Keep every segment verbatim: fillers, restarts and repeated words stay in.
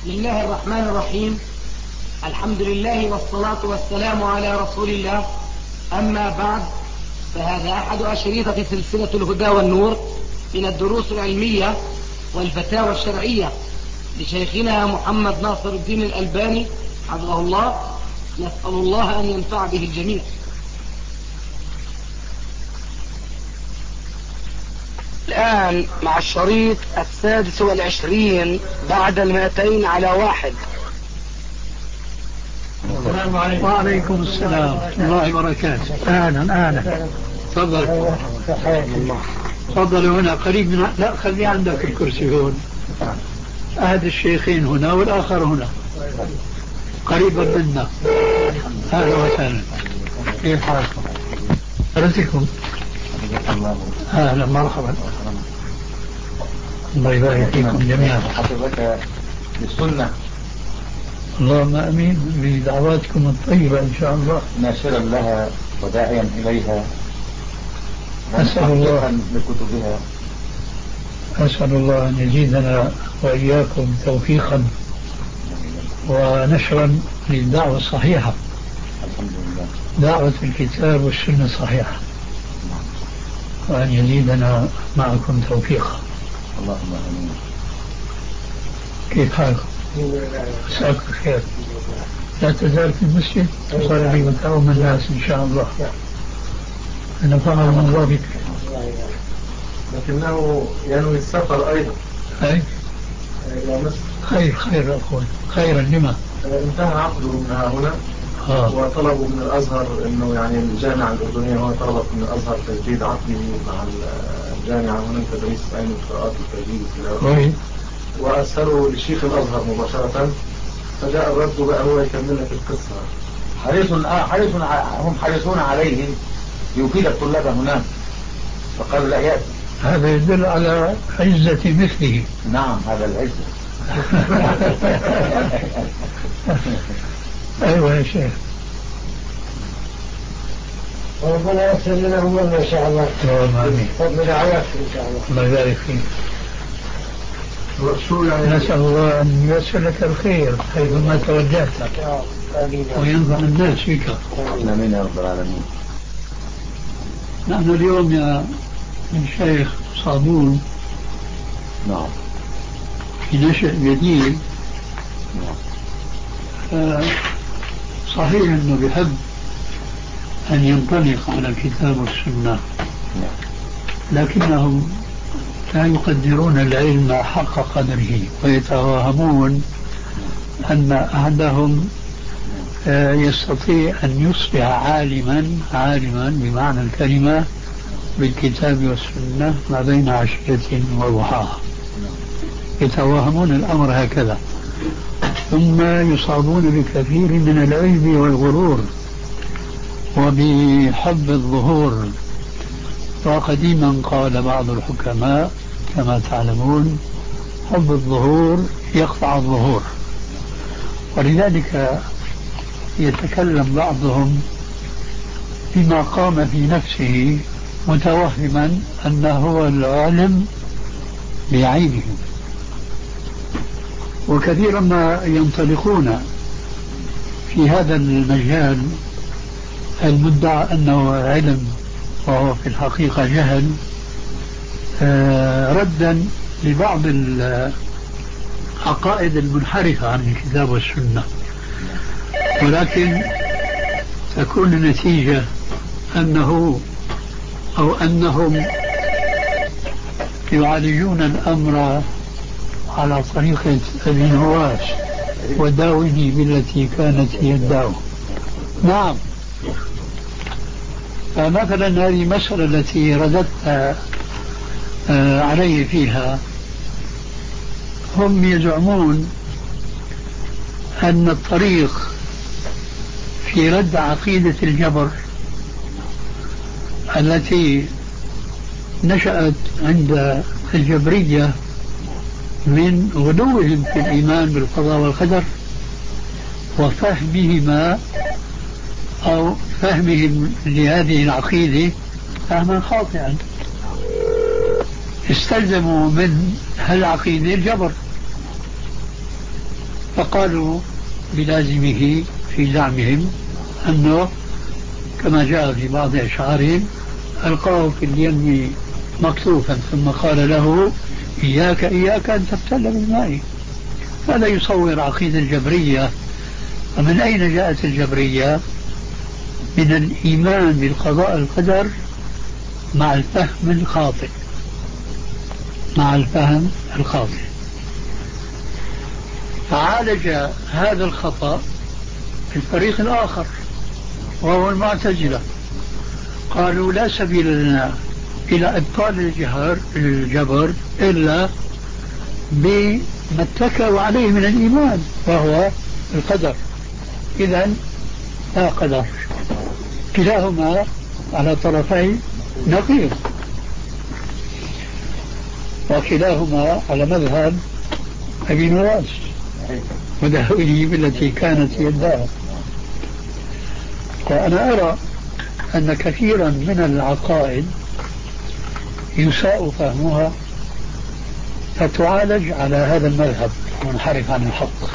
بسم الله الرحمن الرحيم. الحمد لله والصلاة والسلام على رسول الله. أما بعد، فهذا أحد أشريطة سلسلة الهدى والنور من الدروس العلمية والفتاوى الشرعية لشيخنا محمد ناصر الدين الألباني حفظه الله. نسأل الله أن ينفع به الجميع. الآن مع الشريط السادس والعشرين بعد المائتين على واحد. السلام عليكم. وعليكم السلام ورحمة الله وبركاته. أهلا أهلا. تفضل تفضل هنا قريب من... لا خلي عندك الكرسي هون. أحد الشيخين هنا والآخر هنا قريبا منا. أهلا وسهلا. كيف حالكم؟ رزقكم. أهلا مرحبا. الله يبارك فيكم جميعا. حفظك للسنة. اللهم امين بدعواتكم الطيبة ان شاء الله. ناشرا لها وداعيا اليها. اسال الله بكتبها. اسال الله ان يزيدنا واياكم توفيقا ونشرا للدعوة الصحيحة. الحمد لله. دعوة الكتاب والسنة الصحيحة. وان يزيدنا معكم توفيقا. اللهم امين. كيف حالكم؟ مساك الخير. لا تزال في المسجد تصلي وتعوم الناس ان شاء الله. انا فعل من ذلك. لكنه ينوي السفر ايضا. اي الى مصر. خير خير اخوي. خيرا لما انتهى عقده من هنا. آه. وطلبوا من الازهر انه يعني الجامعه الاردنيه هو طلبت من الازهر تجديد عقده مع الجامعه هنا تدريس علم القراءات والتجديد والتلاوه. وأسأله لشيخ الأزهر مباشرة، فجاء الرد بقى هو يكمل لك القصة. حريص حريص هم حريصون عليه ليفيد الطلاب هناك، فقال لا يأتي. هذا يدل على عزة مثله. نعم هذا العزة. أيوة يا شيخ. وربنا يسر لنا أمورنا إن شاء الله. اللهم آمين. فضل رعايتك إن شاء الله. الله يبارك فيك. نسأل الله أن ييسر لك الخير حيثما توجهت وينفع الناس فيك. آمين يا رب العالمين. نحن اليوم يا الشيخ صابون نعم في نشأ جديد. نعم. صحيح أنه بحب أن ينطلق على الكتاب والسنة، لكنهم لا يقدرون العلم حق قدره ويتوهمون أن أحدهم يستطيع أن يصبح عالما عالما بمعنى الكلمة بالكتاب والسنة ما بين عشية وضحاها. يتوهمون الأمر هكذا، ثم يصابون بكثير من العجب والغرور وبحب الظهور. وقديما قال بعض الحكماء كما تعلمون: حب الظهور يقطع الظهور. ولذلك يتكلم بعضهم بما قام في نفسه متوهما أنه هو العالم بعينه. وكثيرا ما ينطلقون في هذا المجال المدعى أنه علم وهو في الحقيقة جهل، ردا لبعض العقائد المنحرفة عن الكتاب والسنة. ولكن تكون النتيجة أنه أو أنهم يعالجون الأمر على طريقة ابن هواش: وداوني بالتي كانت هي الداو. نعم. فمثلا هذه المسألة التي رددت عليه فيها، هم يزعمون أن الطريق في رد عقيدة الجبر التي نشأت عند الجبرية من غلوهم في الإيمان بالقضاء والقدر وفهمهما أو فهمهم لهذه العقيدة فهما خاطئا، استلزموا من هالعقيدة الجبر. فقالوا بلازمه في زعمهم أنه كما جاء في بعض أشعارهم ألقاه في اليم مكتوفا ثم قال له إياك إياك أن تبتل بالماء. هذا يصور عقيدة الجبرية. ومن أين جاءت الجبرية؟ من الإيمان بالقضاء القدر مع الفهم الخاطئ مع الفهم الخاطئ فعالج هذا الخطأ في الفريق الآخر وهو المعتزلة. قالوا لا سبيل لنا إلى إبطال الجهر الجبر إلا بما اتكوا عليه من الإيمان وهو القدر. إذن لا قدر. كلاهما على طرفي نقيض وكلاهما على مذهب أبي نواس ودهوله التي كانت يدها. وأنا أرى أن كثيرا من العقائد يساء فهمها فتعالج على هذا المذهب منحرف عن الحق.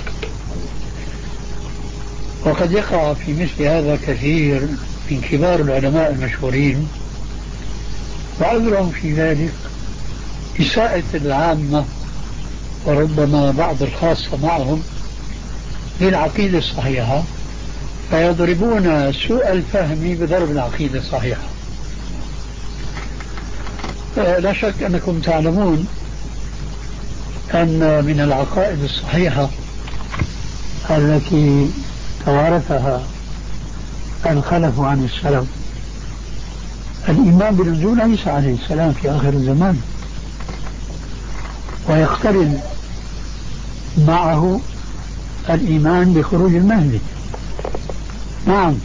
وقد يقع في مثل هذا كثير من كبار العلماء المشهورين وعذرهم في ذلك إساءة العامة وربما بعض الخاصة معهم للعقيدة الصحيحة فيضربون سوء الفهم بضرب العقيدة الصحيحة. لا شك أنكم تعلمون أن من العقائد الصحيحة التي توارثها الخلف عن السلف الإيمان بنزول عيسى عليه السلام في آخر الزمان ويقترن معه الإيمان بخروج المهدي. نعم.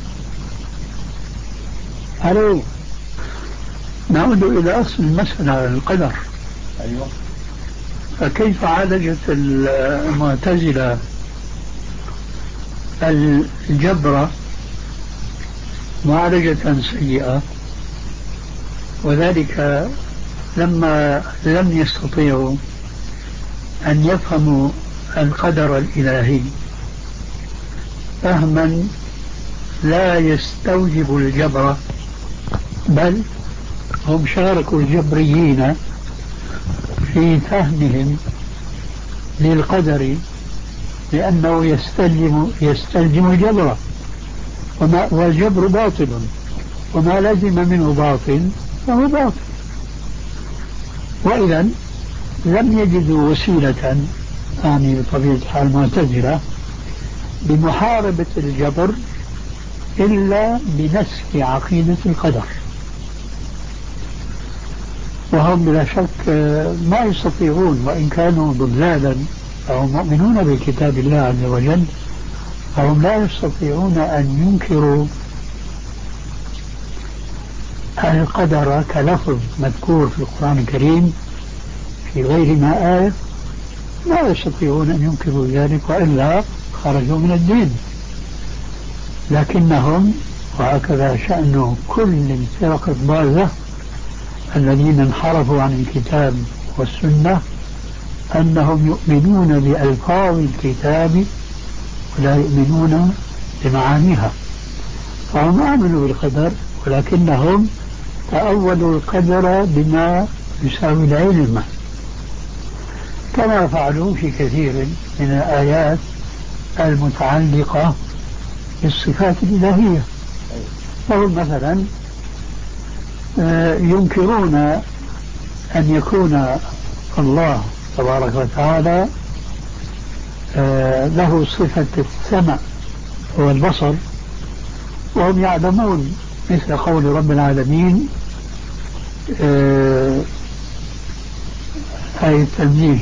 ألو. نعود إلى أصل المسألة القدر. أيوة. فكيف عالجت المعتزلة الجبر معالجة سيئة وذلك لما لم يستطيعوا أن يفهموا القدر الإلهي فهما لا يستوجب الجبر بل هم شاركوا الجبريين في فهمهم للقدر لأنه يستلزم يستلزم الجبر والجبر باطل وما لازم منه باطل فهو باطل. وإذا لم يجدوا وسيلة يعني بطبيعة حال المعتزلة بمحاربة الجبر إلا بنسف عقيدة القدر. وهم بلا شك ما يستطيعون وإن كانوا ضلالا فهم مؤمنون بكتاب الله عز وجل فهم لا يستطيعون أن ينكروا القدر كلفظ مذكور في القرآن الكريم في غير ما آية لا يستطيعون أن ينكروا ذلك وإلا خرجوا من الدين. لكنهم وهكذا شأن كل الفرق الضالة الذين انحرفوا عن الكتاب والسنة أنهم يؤمنون بألفاظ الكتاب ولا يؤمنون بمعانيها. فهم آمنوا بالقدر ولكنهم تأولوا القدر بما يساوي العلم كما فعلوا في كثير من الآيات المتعلقة بالصفات الإلهية. فهم مثلا ينكرون أن يكون الله تبارك وتعالى له صفة السمع والبصر وهم يعلمون مثل قول رب العالمين آية التنزيه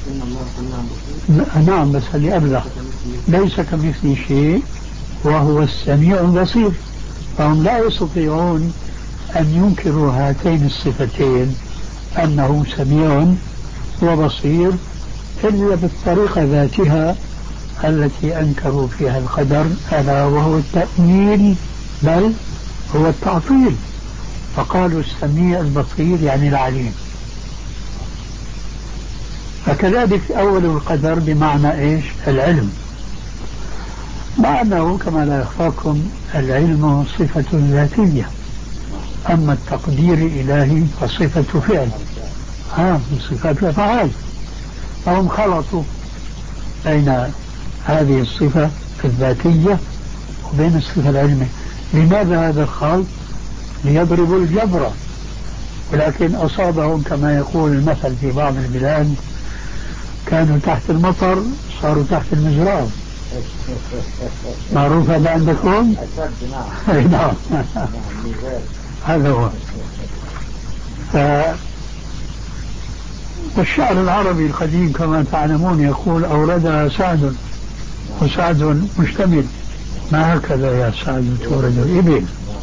نعم بس اللي أبلغ ليس كمثله شيء وهو السميع البصير. فهم لا يستطيعون أن ينكروا هاتين الصفتين أنه سميع وبصير إلا بالطريقة ذاتها التي أنكروا فيها القدر ألا وهو التأويل بل هو التعطيل. فقالوا السميع البصير يعني العليم. فكذلك أول القدر بمعنى إيش؟ العلم، مع أنه كما لا يخفاكم العلم صفة ذاتية، أما التقدير الإلهي فصفة فعل، ها من صفات الأفعال، فهم خلطوا بين هذه الصفة الذاتية وبين الصفة العلمية. لماذا هذا الخلط؟ ليضربوا الجبر، ولكن أصابهم كما يقول المثل في بعض البلاد، كانوا تحت المطر صاروا تحت المزراب. معروف هذا عندكم؟ نعم. هذا هو. ف... والشعر العربي القديم كما تعلمون يقول أوردها سعد وسعد مشتمل، ما هكذا يا سعد تورد الإبل.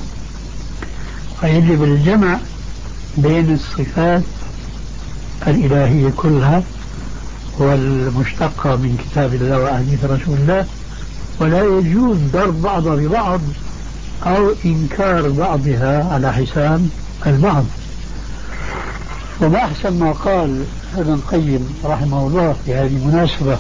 فيجب الجمع بين الصفات الإلهية كلها والمشتقة من كتاب الله وأحاديث رسول الله، ولا يجوز ضرب بعضها ببعض أو إنكار بعضها على حساب البعض. وما أحسن ما قال ابن القيم رحمه الله في هذه المناسبة: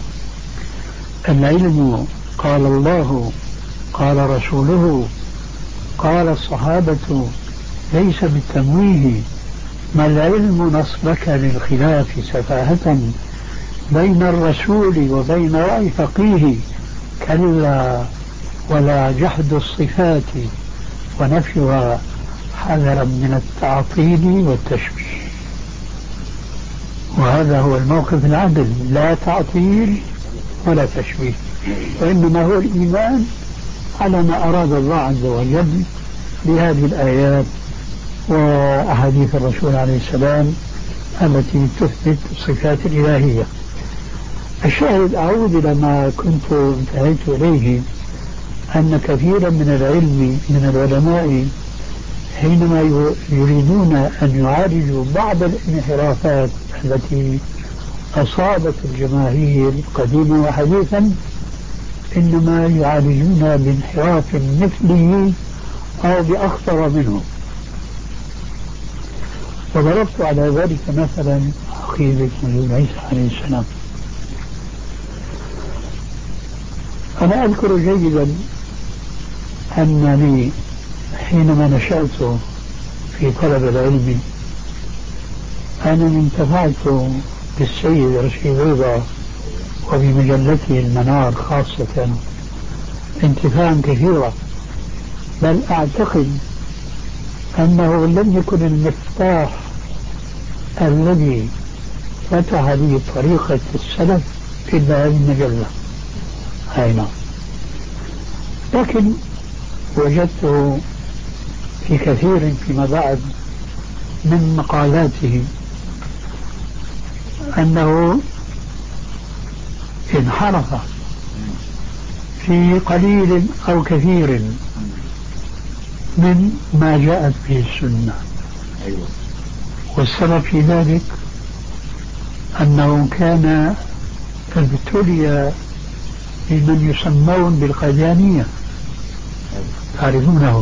العلم قال الله قال رسوله قال الصحابة ليس بالتمويه، ما العلم نصبك للخلاف سفاهة بين الرسول وبين رأي فقيه، كلا ولا جحد الصفات ونفيها حذرا من التعطيل والتشبيه. وهذا هو الموقف العدل، لا تعطيل ولا تشبيه، وإنما هو الإيمان على ما أراد الله عز وجل بهذه الآيات وأحاديث الرسول عليه السلام التي تثبت الصفات الإلهية. الشاهد، أعود إلى ما كنت انتهيت إليه، أن كثيرا من العلم من العلماء حينما يريدون أن يعالجوا بعض الانحرافات التي أصابت الجماهير قديما وحديثا، إنما يعالجون بانحراف مثله أو بأخطر منه. وضربت على ذلك مثلا عقيدة نزول عيسى عليه السلام. أنا أذكر جيدا أنني حينما نشأت في طلب العلم أنا انتفعت بالسيد رشيد رضا وبمجلته المنار خاصة انتفاعا كثيرا، بل أعتقد أنه لم يكن المفتاح الذي فتح به طريقة السلف إلا هذه المجلة. أين لكن وجدته في كثير فيما بعد من مقالاته أنه انحرف في قليل أو كثير من ما جاءت به السنة. والسبب في ذلك أنه كان ابتلي بمن يسمون بالقاديانية، تعرفونهم؟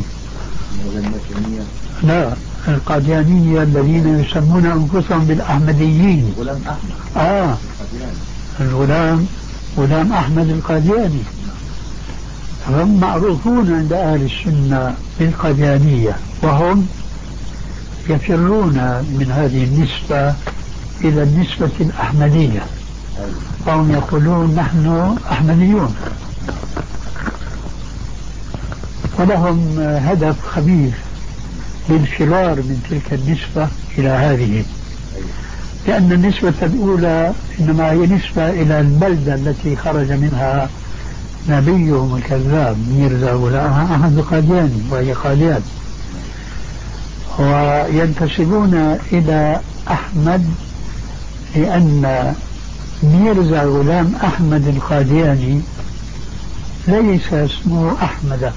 لا، القاديانية الذين يسمون أنفسهم بالأحمديين. غلام أحمد. آه الغلام غلام أحمد القادياني، هم معروفون عند أهل السنة بالقاديانية، وهم يفرون من هذه النسبة إلى النسبة الأحمدية، فهم يقولون نحن أحمديون، ولهم هدف خبيث للفرار من تلك النسبة إلى هذه، لأن النسبة الأولى إنما هي نسبة إلى البلدة التي خرج منها نبيهم الكذاب ميرزا غلام أحمد القادياني، وهي قاديان، وينتسبون إلى أحمد لأن ميرزا غلام أحمد القادياني ليس اسمه أحمد،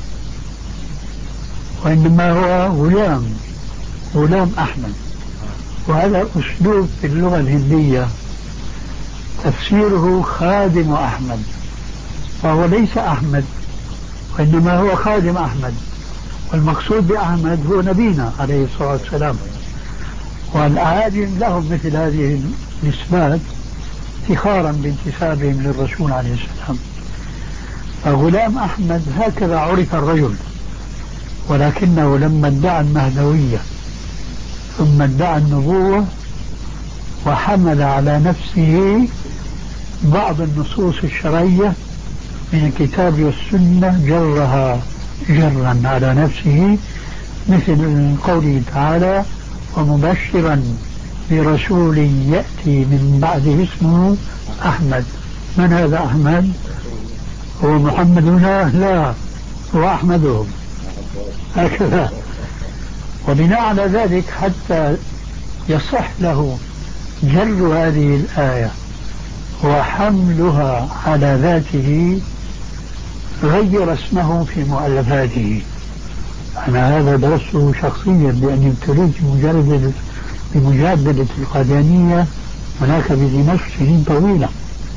وإنما هو غلام غلام أحمد. وهذا أسلوب في اللغة الهندية تفسيره خادم أحمد، فهو ليس أحمد وإنما هو خادم أحمد، والمقصود بأحمد هو نبينا عليه الصلاة والسلام. والأعاجم لهم مثل هذه نسبات افتخارا بانتسابهم للرسول عليه السلام. فغلام أحمد هكذا عرف الرجل، ولكنه لما ادعى المهدوية ثم ادعى النبوة وحمل على نفسه بعض النصوص الشرعية من الكتاب والسنة جرها جرا على نفسه، مثل قوله تعالى: ومبشرا برسول يأتي من بعده اسمه أحمد. من هذا أحمد؟ هو محمد هنا؟ لا، هو أحمدهم هكذا. وبناء على ذلك حتى يصح له جر هذه الآية وحملها على ذاته غير اسمه في مؤلفاته. أنا هذا درسته شخصيا لأني ابتليت بمجرد بمجادلة القاديانية هناك بدمشق سنين طويلة.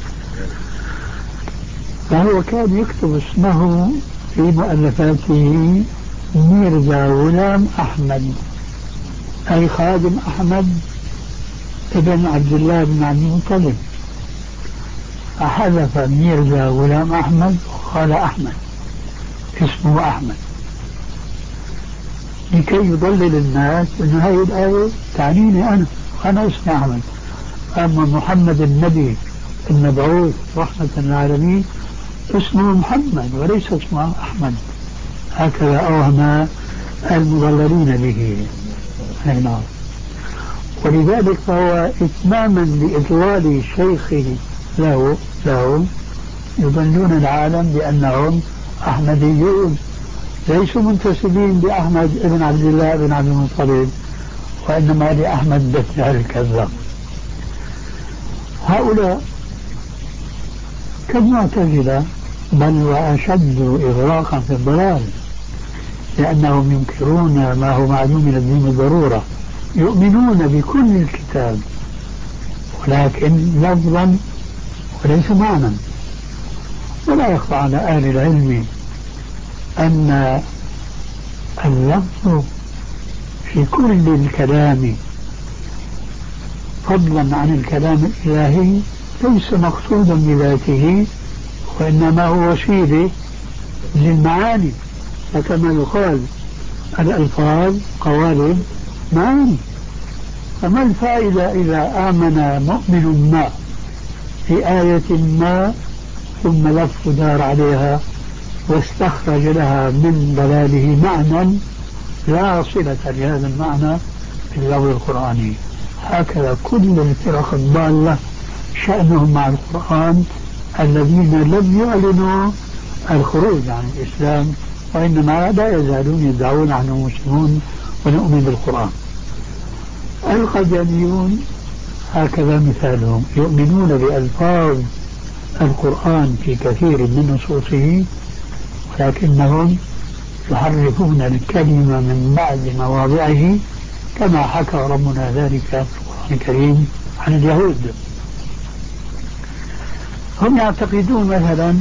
فهو كان يكتب اسمه في مؤلفاته ميرزا غلام أحمد، أي خادم أحمد ابن عبد الله بن عبد المطلب، فحذف ميرزا غلام أحمد وقال أحمد، اسمه أحمد، لكي يضلل الناس أن هذه الآية تعنيني أنا، أنا اسمي أحمد، أما محمد النبي المبعوث رحمة للعالمين اسمه محمد وليس اسمه أحمد. هكذا أوهم المضللين به. نعم. ولذلك فهو إتماما لإضلال شيخه له له يضلون العالم بأنهم أحمديون ليسوا منتسبين بأحمد ابن عبد الله بن عبد المطلب، وإنما لأحمد بن الكذاب. هؤلاء كالمعتزلة بل وأشد إغراقا في الضلال، لأنهم ينكرون ما هو معلوم من الدين بالضرورة، يؤمنون بكل الكتاب ولكن لفظا وليس معنى. ولا يخفى على أهل العلم أن اللفظ في كل الكلام فضلا عن الكلام الإلهي ليس مقصودا بذاته، وإنما هو وسيلة للمعاني. فكما يقال الألفاظ قوالب معاني. فما الفائدة إذا آمن مؤمن ما في آية ما ثم لف دار عليها واستخرج لها من ضلاله معنى لا صلة لهذا المعنى في اللغة القرآني؟ هكذا كل الفرق الضالة شأنهم مع القرآن الذين لم يعلنوا الخروج عن الإسلام، وإنما لا يزالون يدعون عنهم مسلمون ونؤمن بالقرآن. القاديانيون هكذا مثالهم، يؤمنون بألفاظ القرآن في كثير من نصوصه، ولكنهم يحرفون الكلمة من بعد مواضعه كما حكى ربنا ذلك في القرآن الكريم عن اليهود. هم يعتقدون مثلا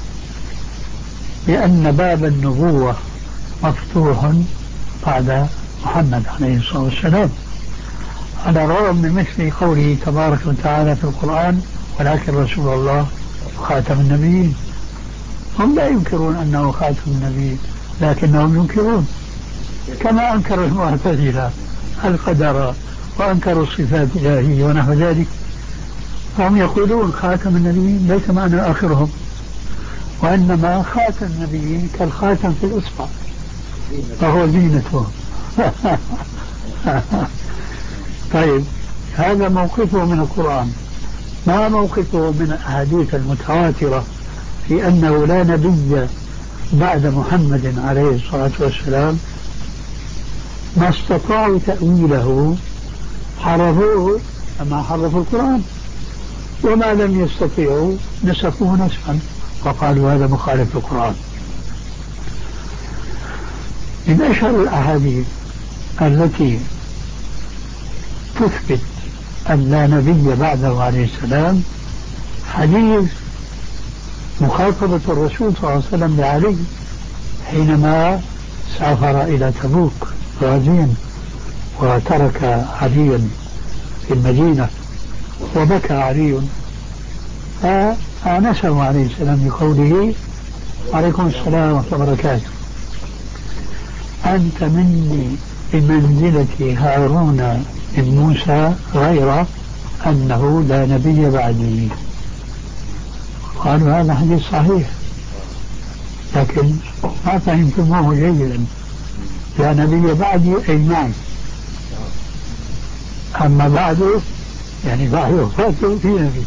بأن باب النبوة مفتوح بعد محمد عليه الصلاة والسلام، على الرغم من مثل قوله تبارك وتعالى في القرآن: ولكن رسول الله خاتم النبيين. هم لا ينكرون أنه خاتم النبيين، لكنهم ينكرون كما أنكر المعتزلة القدر وأنكروا الصفات الإلهية ونحو ذلك. فهم يقولون خاتم النبيين ليس معنى آخرهم، وإنما خاتم النبيين كالخاتم في الإصبع فهو زينته. طيب، هذا موقفه من القرآن. ما موقفه من الأحاديث المتواترة في أنه لا نبي بعد محمد عليه الصلاة والسلام؟ ما استطاعوا تأويله حرفوه كما حرفوا القرآن، وما لم يستطيعوا نسفوه نسفا وقالوا هذا مخالف للقرآن. من أشهر الأحاديث التي تثبت أن لا نبي بعده عليه السلام حديث مخاطبة الرسول صلى الله عليه وسلم لعلي حينما سافر إلى تبوك غازيا وترك عليا في المدينة وبكى علي فآنسه عليه السلام بقوله عليكم السلام ورحمة الله وبركاته أنت مني بمنزلة هارون من موسى غير أنه لا نبي بعدي. قالوا هذا حديث صحيح لكن ما فهمتموه جيدا. لا نبي بعدي أي معي، أما بعده يعني بعد وفاته في نبي.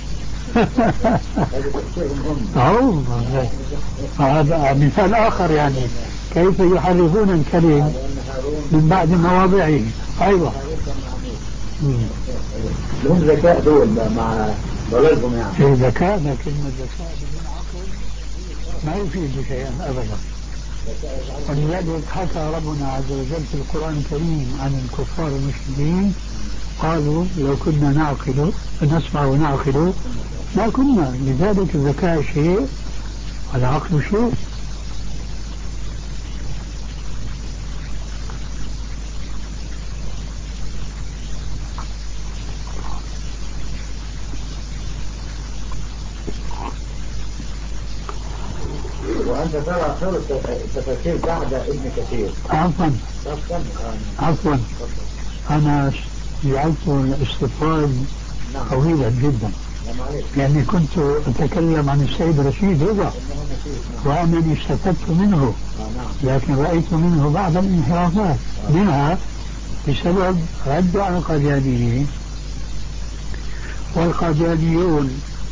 هذا مثال آخر يعني كيف يحرفون الكلم من بعد مواضعه. أيوة لهم ذكاء دول مع ضلالهم يعني. في ذكاء لكن الذكاء بدون عقل ما يفيد شيئا أبدا. ولذلك حكى ربنا عز وجل في القرآن الكريم عن الكفار المشركين قالوا لو كنا نعقل نسمع ونعقل ما كنا. لذلك الذكاء شيء والعقل شيء. وأنت ترى خير التفاسير بعد ابن كثير. عفوا عفوا أنا جعلت الاستطراد طويلا جدا لأني كنت أتكلم عن السيد رشيد رضا وأنني استفدت منه، لكن رأيت منه بعض الانحرافات منها بسبب رد على القاديانيين. والقاديانيون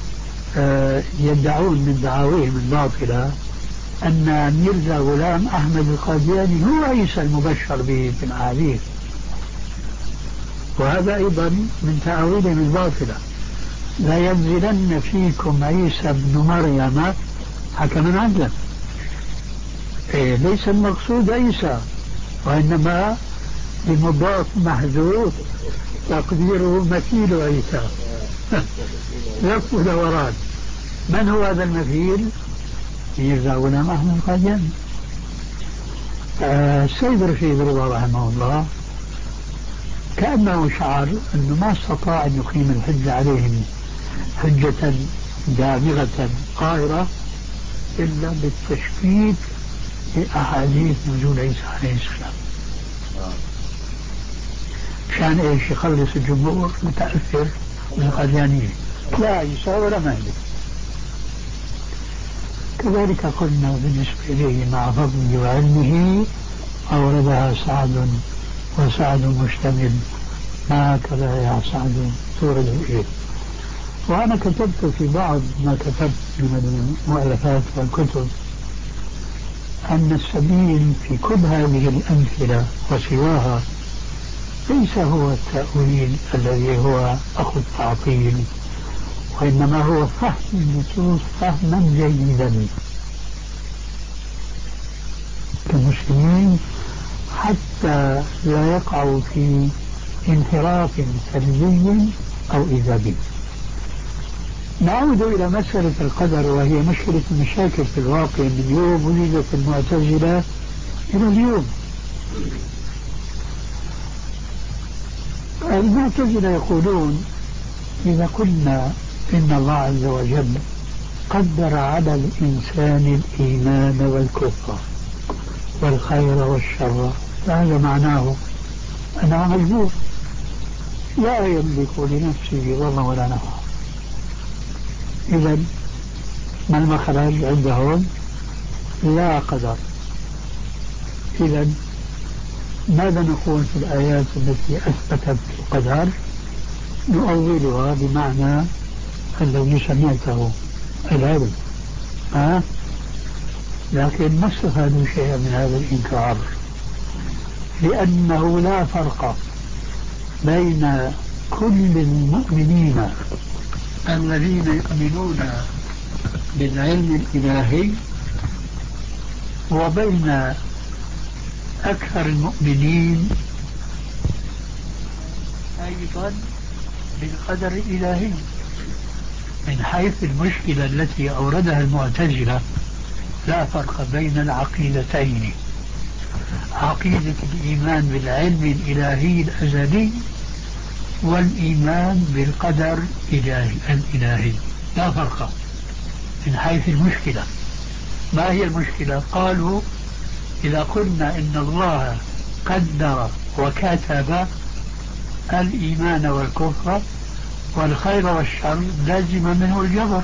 يدعون من دعاويهم الباطلة أن ميرزا غلام أحمد القادياني هو عيسى المبشر به في الأحاديث، وهذا أيضا من تأويلهم الباطلة. لا ينزلن فيكم عيسى ابن مريم حكما عدلا. إيه ليس المقصود عيسى وإنما بمضاف محذوف تقديره مثيل عيسى. لف ودوران. من هو هذا المثيل؟ ميرزا غلام أحمد القادياني. السيد رشيد رضا رحمه الله كأنه شعر أنه ما استطاع أن يقيم الحجة عليهم حجة دامغة قاهرة إلا بالتشكيك في أحاديث نزول عيسى عليه السلام. كان إيش يخلص الجمهور متأثر بالقاديانية، لا عيسى ولا مهدي. كذلك قلنا بالنسبة إليه مع فضله وعلمه أوردها سعد وسعد مشتمل ما كذا يا سعد تورد إيه. وأنا كتبت في بعض ما كتبت من المؤلفات والكتب أن السبيل في كل هذه الأمثلة وسواها ليس هو التأويل الذي هو أخو التعطيل، وإنما هو فهم النصوص فهما جيدا كمسلمين حتى لا يقعوا في انحراف سلبي أو إيجابي. نعود إلى مسألة القدر وهي مشكلة المشاكل في الواقع من يوم ولدت المعتزلة إلى اليوم. المعتزلة يقولون إذا قلنا إن الله عز وجل قدر على الإنسان الإيمان والكفر والخير والشر فهذا معناه أنه مجبور لا يملك لنفسه ضرا ولا نفعا. إذا ما المخرج عندهم؟ لا قدر. إذا ماذا نقول في الآيات التي أثبتت القدر؟ نؤولها بمعنى الذي سمعته العلم، ها؟ لكن ما استفادوا شيئا من هذا الإنكار، لأنه لا فرق بين كل المؤمنين الذين يؤمنون بالعلم الإلهي وبين أكثر المؤمنين أيضا بالقدر الإلهي. من حيث المشكلة التي أوردها المعتزلة لا فرق بين العقيدتين، عقيدة الإيمان بالعلم الإلهي الأزلي، وعقيدة الإيمان بالقدر الإلهي. القدر الإلهي هو الذي يجب أن يكون موجودا، وهو الذي يجب أن يكون موجودا. أما عقيدة الإيمان بالعلم الإلهي الأزلي فهذا والإيمان بالقدر الإلهي الإلهي لا فرق من حيث المشكلة. ما هي المشكلة؟ قالوا إذا قلنا إن الله قدر وكتب الإيمان والكفر والخير والشر لازم منه الجبر.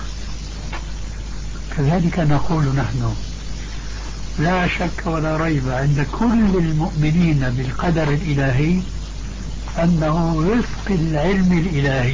كذلك نقول نحن لا شك ولا ريب عند كل المؤمنين بالقدر الإلهي أنه وفق العلم الإلهي.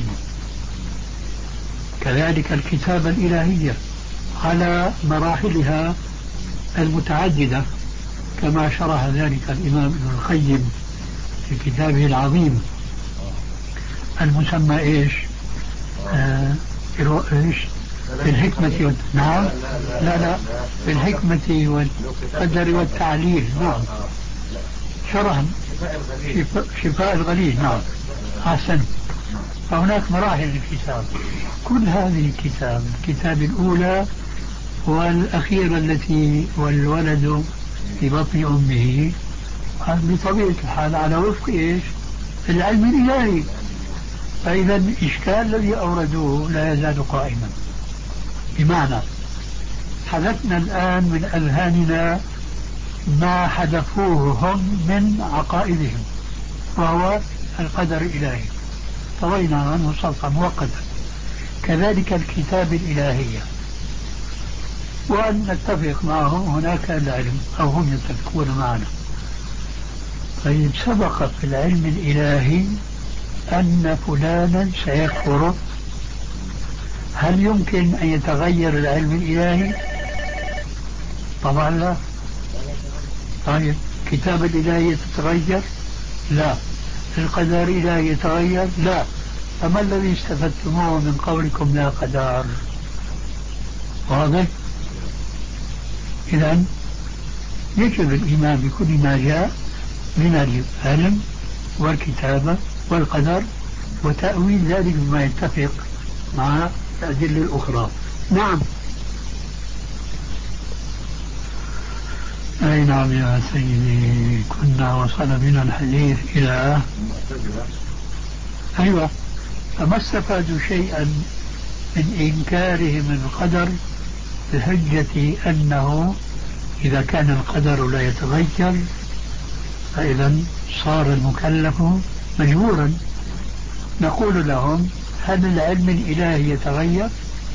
كذلك الكتابة الإلهية على مراحلها المتعددة كما شرح ذلك الإمام ابن القيم في كتابه العظيم المسمى إيش؟ آه إيش؟ في الحكمة وال... نعم لا لا في الحكمة والقدر والتعليل. نعم شرح شفاء, شفاء الغليل. نعم أحسن. فهناك مراحل الكتاب. كل هذه الكتاب الكتاب الأولى والأخيرة التي والولد في بطن أمه بطبيعة الحال على وفق إيش؟ العلم الإلهي. فإذا الإشكال الذي أوردوه لا يزال قائما. بمعنى حذفنا الآن من أذهاننا ما حذفوه هم من عقائدهم وهو القدر الإلهي، طوينا عنه صفحة مؤقتة. كذلك الكتاب الإلهية، وأن نتفق معهم هناك العلم أو هم يتفقون معنا. طيب سبق في العلم الإلهي أن فلانا سيكفر، هل يمكن أن يتغير العلم الإلهي؟ طبعا لا. طيب كتاب الإلهي تتغير؟ لا. القدر الإلهي يتغير؟ لا. فما الذي استفدتموه من قولكم لا قدر؟ واضح؟ إذن يجب الإيمان بكل ما جاء من العلم والكتابة والقدر وتأويل ذلك بما يتفق مع الأدلة الأخرى. نعم. أي نعم يا سيدي، كنا وصل بنا الحديث إلى أيوة. فما استفادوا شيئا من إنكارهم القدر بحجة أنه إذا كان القدر لا يتغير فإذا صار المكلف مجبورا. نقول لهم هل العلم الإلهي يتغير؟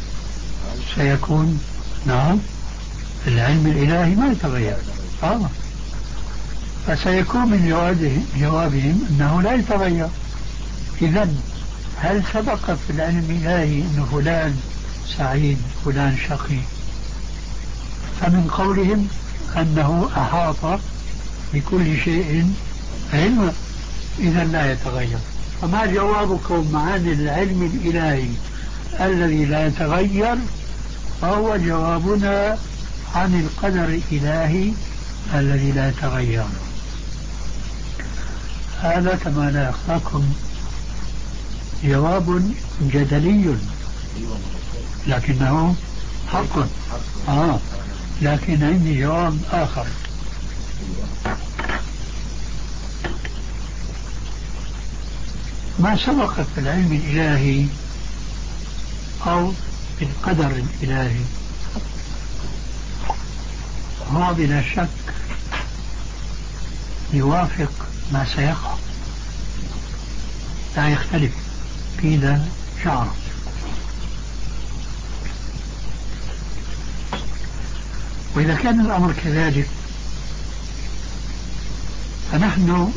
سيكون نعم العلم الإلهي ما يتغير. آه. فسيكون من جوابهم, جوابهم أنه لا يتغير. إذن هل سبق في العلم الإلهي أن فلان سعيد فلان شقي؟ فمن قولهم أنه أحاط بكل شيء علما، إذا لا يتغير. فما جوابكم عن العلم الإلهي الذي لا يتغير؟ فهو جوابنا عن القدر الإلهي الذي لا يتغير. هذا كما لا يخفاكم جواب جدلي لكنه حق. آه. لكن عندي جواب آخر. ما سبق في العلم الإلهي أو في القدر الإلهي هو بلا شك يوافق ما سيقع، لا يختلف كذا شعره. وإذا كان الأمر كذلك فنحن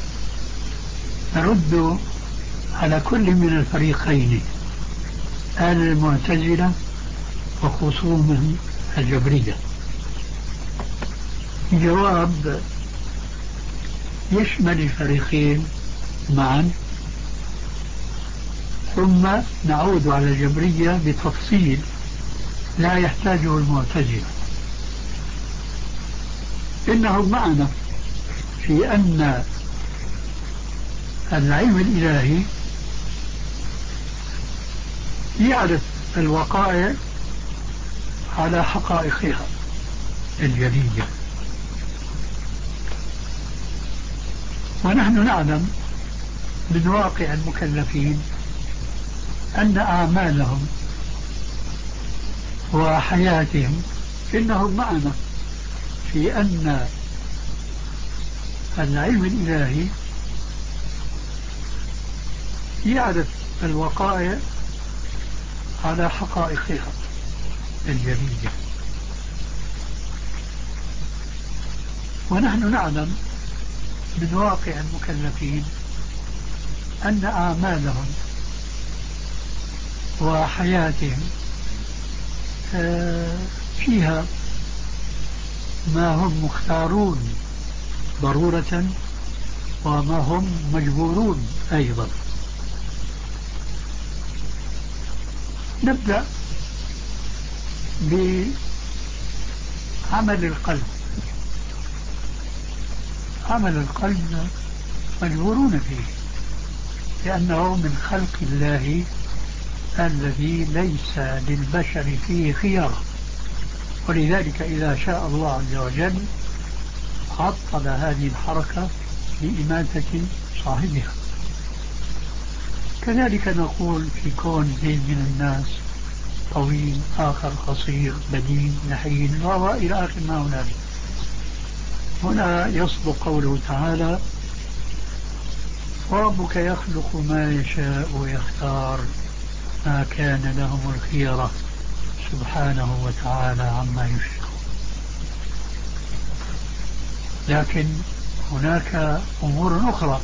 نرد على كل من الفريقين، أهل المعتزلة وخصومهم الجبرية، جواب يشمل الفريقين معا، ثم نعود على الجبرية بتفصيل لا يحتاجه المعتزلة. إنهم معنا في أن العلم الإلهي يعرف الوقائع على حقائقها الجلية، ونحن نعلم من واقع المكلفين أن أعمالهم وحياتهم إنهم معنا في أن العلم الإلهي يعرف الوقائع على حقائقها الجلية، ونحن نعلم من واقع المكلفين أن أعمالهم وحياتهم فيها ما هم مختارون ضرورة وما هم مجبورون أيضا. نبدأ بعمل القلب. عمل القلب مجبورون فيه لأنه من خلق الله الذي ليس للبشر فيه خيار، ولذلك إذا شاء الله عز وجل عطل هذه الحركة لإماتة صاحبها. كذلك نقول في كون زيد من الناس طويل، آخر قصير، بدين، نحيل، وإلى آخر ما هنالك. هنا يصدق قوله تعالى: وربك يخلق ما يشاء ويختار ما كان لهم الخيرة سبحانه وتعالى عما يشركون. لكن هناك أمور أخرى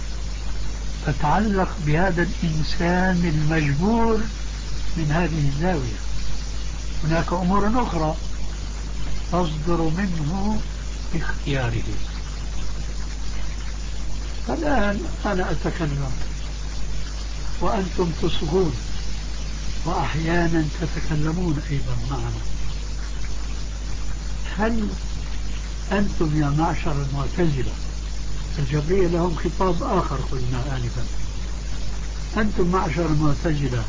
تتعلق بهذا الإنسان المجبور من هذه الزاوية. هناك أمور أخرى تصدر منه باختياره. فالآن أنا أتكلم وأنتم تصغون وأحيانا تتكلمون أيضا معنا. هل أنتم يا معشر المعتزلة، الجبرية لهم خطاب آخر قلنا آنفا، أنتم معشر المعتزلة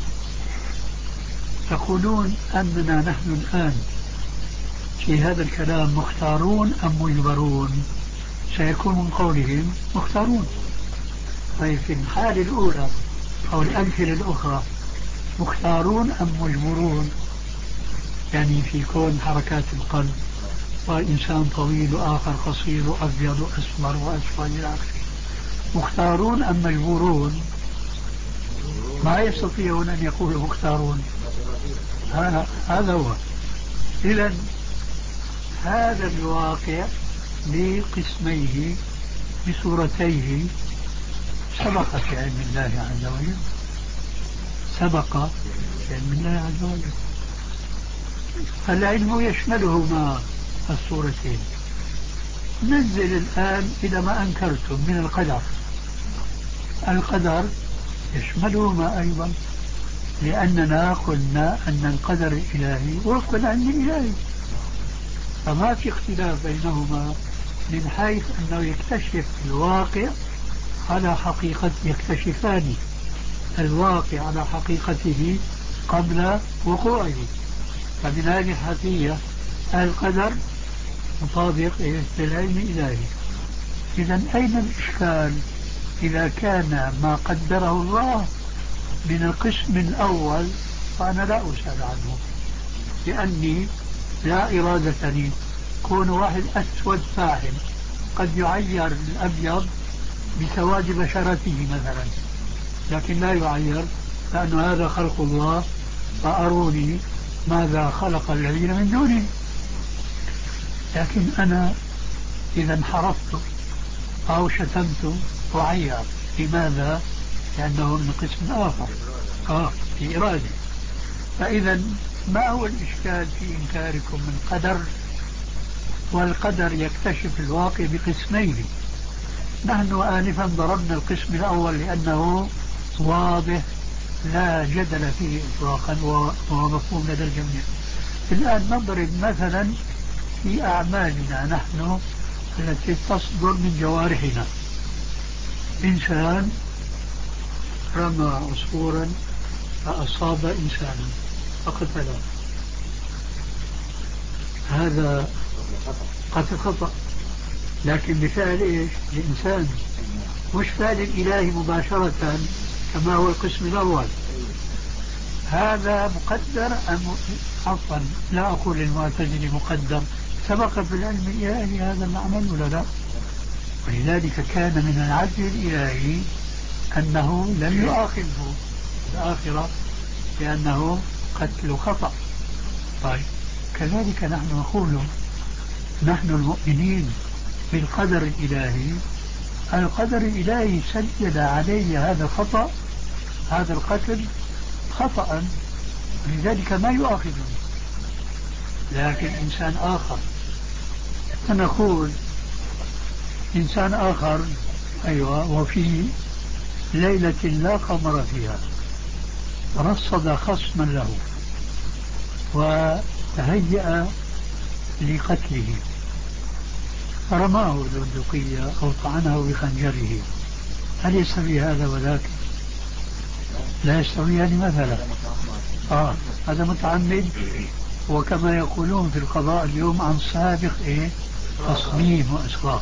تقولون أننا نحن الآن في هذا الكلام مختارون أم مجبرون؟ سيكون من قولهم مختارون. طيب في الحالة الأولى أو الأمثلة الأخرى مختارون أم مجبرون؟ يعني في كون حركات القلب وإنسان طويل وآخر قصير وأبيض وأسمر وأسود إلى آخره، مختارون أم مجبورون؟ ما يستطيعون أن يقولوا مختارون. هذا هو. إذن هذا الواقع بقسميه بصورتيه سبق في علم الله عز وجل، سبق في علم الله عز وجل. العلم يشملهما الصورتين. ننزل الآن إلى ما أنكرتم من القدر. القدر يشملهما أيضا، لأننا قلنا أن القدر الإلهي وفق العلم الإلهي، فما في اختلاف بينهما من حيث أنه يكتشف الواقع على حقيقة، يكتشفان الواقع على حقيقته قبل وقوعه. فمن هذه الحقيقة القدر مطابق للعلم الإلهي. إذن أين الإشكال إذا كان ما قدره الله من القسم الأول؟ فأنا لا أسأل عنه، لأني لا إرادة لي. كون واحد أسود فاحم قد يعير الأبيض بسواد بشرته مثلا، لكن لا يعير لأن هذا خلق الله، فأروني ماذا خلق الذين من دونه. لكن أنا إذا انحرفت أو شتمت أعير. لماذا؟ لأنه من قسم آخر آه في إرادة. فإذا ما هو الإشكال في إنكاركم من قدر؟ والقدر يكتشف الواقع بقسمين. نحن آنفا ضربنا القسم الأول لأنه واضح لا جدل فيه إطلاقا وهو مفهوم لدى الجميع. الآن نضرب مثلا في أعمالنا نحن التي تصدر من جوارحنا. إنسان رمى عصفورا فأصاب إنسانا فقتله، هذا قتل خطأ، لكن بفعل إيش؟ الإنسان. مش فعل الإلهي مباشرة كما هو القسم الأول. هذا مقدر أم عفوا لا أقول المعتزلي مقدر، سبق في العلم الإلهي هذا العمل ولا لا؟ ولذلك كان من العدل الإلهي أنه لم يؤاخذه في الآخرة لأنه قتل خطأ. طيب كذلك نحن نقول نحن المؤمنين بالقدر الإلهي، القدر الإلهي سجل عليه هذا الخطأ، هذا القتل خطأ، لذلك ما يؤاخذه. لكن إنسان آخر، فنقول إنسان آخر أيوة وفي ليلة لا قمر فيها رصد خصما له وتهيأ لقتله فرماه بالبندقية أو طعنه بخنجره، هل يستوي هذا وذاك؟ لا يستويان مثلا. آه هذا متعمد، وكما يقولون في القضاء اليوم عن سابق إيه تصميم وإسراف.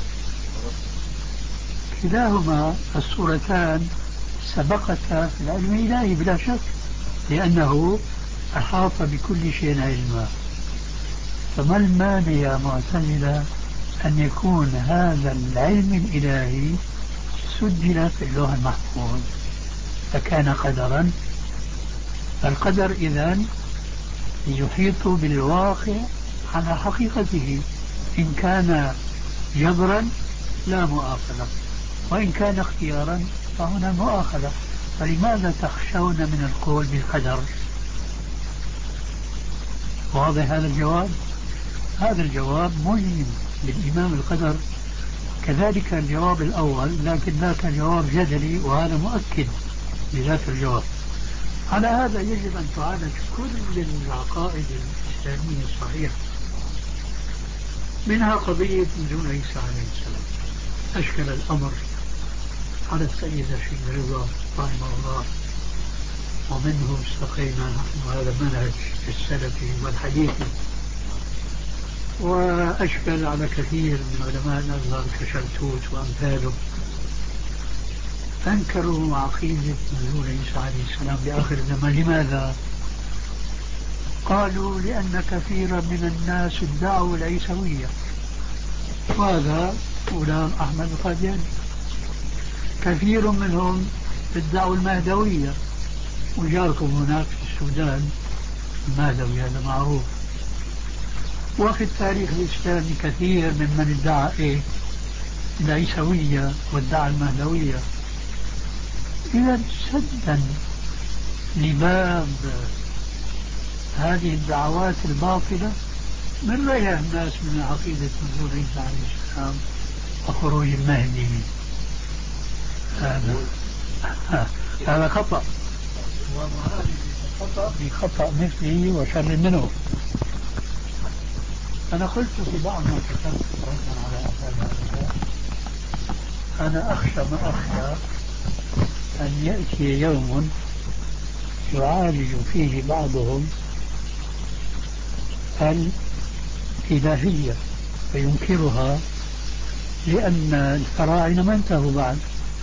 كلاهما الصورتان سبقتا في العلم الإلهي بلا شك، لأنه أحاط بكل شيء علما. فما المانع يا معتزلة أن يكون هذا العلم الإلهي سجل في اللوح المحفوظ فكان قدرا؟ القدر إذن يحيط بالواقع على حقيقته، إن كان جبرا لا مؤاخذة، وإن كان اختيارا فهنا مؤاخذة. فلماذا تخشون من القول بالقدر؟ واضح هذا الجواب؟ هذا الجواب ملهم بالإيمان بالقدر، كذلك الجواب الأول، لكن ذاك الجواب جدلي وهذا مؤكد لذاك الجواب. على هذا يجب أن تعالج كل العقائد الإسلامية الصحيحة، منها قضية نزول عيسى عليه السلام. أشكل الأمر على السيد الشيخ رضا رحمه الله، ومنه استقينا نحن هذا المنهج السلفي والحديثي، وأشكل على كثير من علماء الأزهر كشلتوت وأمثاله، أنكروا عقيدة نزول عيسى عليه السلام بآخر الزمان. لماذا؟ قالوا لأن كثيرا من الناس ادعوا العيسوية، وهذا غلام أحمد القادياني. كثير منهم ادعوا المهدوية، وجاركم هناك في السودان المهدوي هذا معروف. وفي التاريخ الإسلامي كثير ممن ادعى إيه العيسوية وادعى المهدوية. إذا سدا لباب هذه الدعوات الباطلة من رجع الناس من عقيدة نزول عيسى عليه السلام وخروج المهدي. هذا هذا خطأ، خطأ بخطأ مثله وشر منه. أنا قلت في بعض ما كتبت ردا على هذا، أنا أخشى ما أخشى أن يأتي يوم يعالج فيه بعضهم الإلهية فينكرها، لأن الفراعنة ما انتهوا بعد،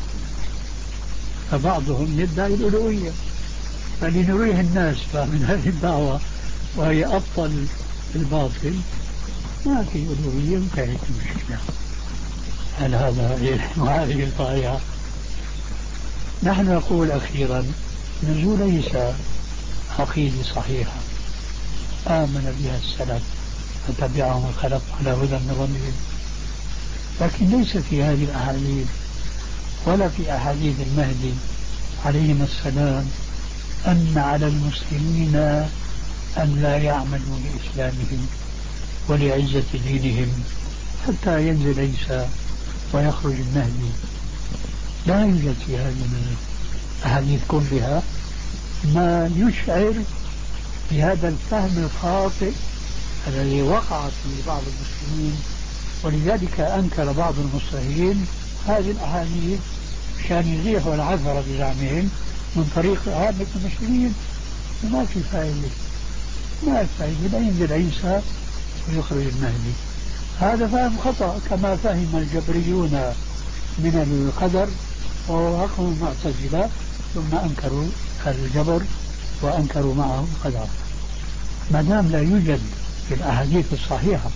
فبعضهم يدعي الألوهية، فلنريه الناس من هذه الدعوة وهي أبطل الباطل ما في ألوهية انتهت المشكلة. هل هذا هذه الطائعة؟ نحن نقول أخيرا نزول عيسى عقيدة صحيحة آمن بها السلف فتبعهم الخلف على هدى من ربهم، لكن ليس في هذه الأحاديث ولا في أحاديث المهدي عليهم السلام أن على المسلمين أن لا يعملوا لإسلامهم ولعزة دينهم حتى ينزل عيسى ويخرج المهدي. لا يوجد في هذه الأحاديث كلها ما يشعر بهذا الفهم الخاطئ الذي وقع في بعض المسلمين، ولذلك أنكر بعض المصلحين هذه الأحاديث كان يزيحوا العثرة بزعمهم من طريق عامة المسلمين. ما في فائدة، ما في فائدة، لا ينزل عيسى ويخرج المهدي. هذا فهم خطأ كما فهم الجبريون من القدر ووافقهم المعتزلة ثم أنكروا الجبر وأنكروا معه القدر. ما دام لا يوجد في الأحاديث الصحيحة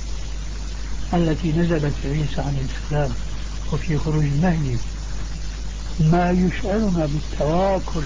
التي نزلت في عيسى عليه السلام وفي خروج المهدي ما يشعرنا بالتواكل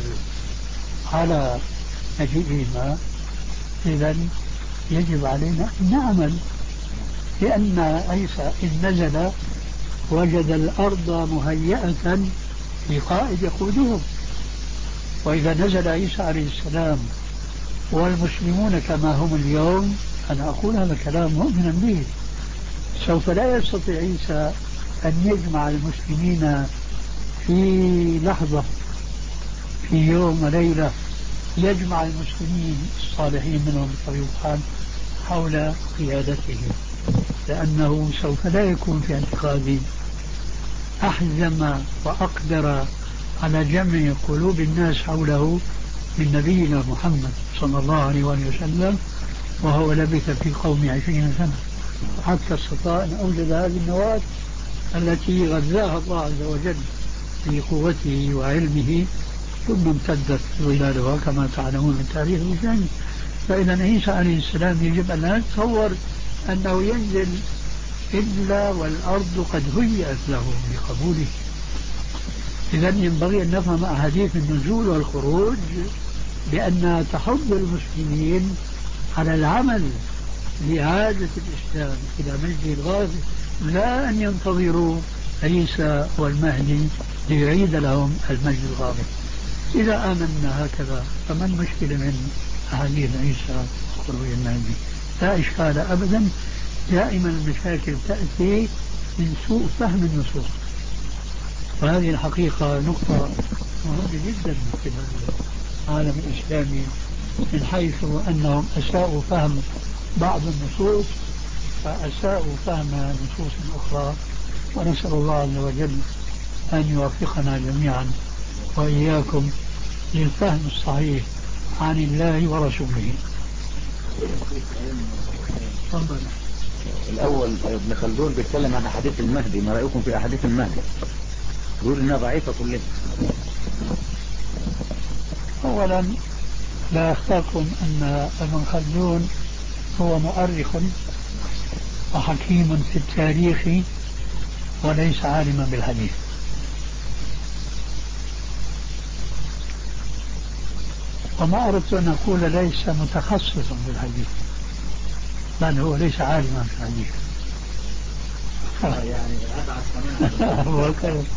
على مجيئهما، إذن يجب علينا أن نعمل، لأن عيسى إن نزل وجد الأرض مهيئة لقائد يقودهم، وإذا نزل عيسى عليه السلام والمسلمون كما هم اليوم، أنا أقول هذا كلام مؤمنا به، سوف لا يستطيع عيسى أن يجمع المسلمين في لحظة في يوم وليلة، يجمع المسلمين الصالحين منهم بطبيعة الحال حول قيادته، لأنه سوف لا يكون في اعتقادي أحزم وأقدر على جمع قلوب الناس حوله من نبينا محمد صلى الله عليه وسلم، وهو لبث في قوم عشرين سنة حتى استطاع أن أوجد هذه النواة التي غذاها الله عز وجل بقوته وعلمه، ثم امتدت ظلالها كما تعلمون من تاريخ الإسلام. فإذا عيسى عليه السلام يجب أن لا نتصور أنه ينزل إلا والأرض قد هيئت له لقبوله. إذا ينبغي أن نفهم أحاديث النزول والخروج بأنها تحض المسلمين على العمل لإعادة الإسلام إلى مجده الغاية، لا أن ينتظروا عيسى والمهدي ليعيد لهم المجد الغاية. إذا آمنا هكذا فما المشكلة من أحاديث عيسى وخروج المهدي؟ لا إشكال أبدا. دائما المشاكل تأتي من سوء فهم النصوص، وهذه الحقيقة نقطة مهمة جدا في العالم الإسلامي، من حيث أنهم أساءوا فهم بعض النصوص فأساءوا فهم نصوص أخرى، ونسأل الله عز وجل أن يوفقنا جميعا وإياكم للفهم الصحيح عن الله ورسوله. تفضل. الأول ابن خلدون بيتكلم عن أحاديث المهدي، ما رأيكم في أحاديث المهدي؟ يقول إنها ضعيفة كلها. أولا لا أخفاكم أن ابن خلدون هو مؤرخ وحكيم في التاريخ وليس عالما بالحديث، وما أردت أن أقول ليس متخصصا بالحديث، بل هو ليس عالما في الحديث. يعني أبعد كمان.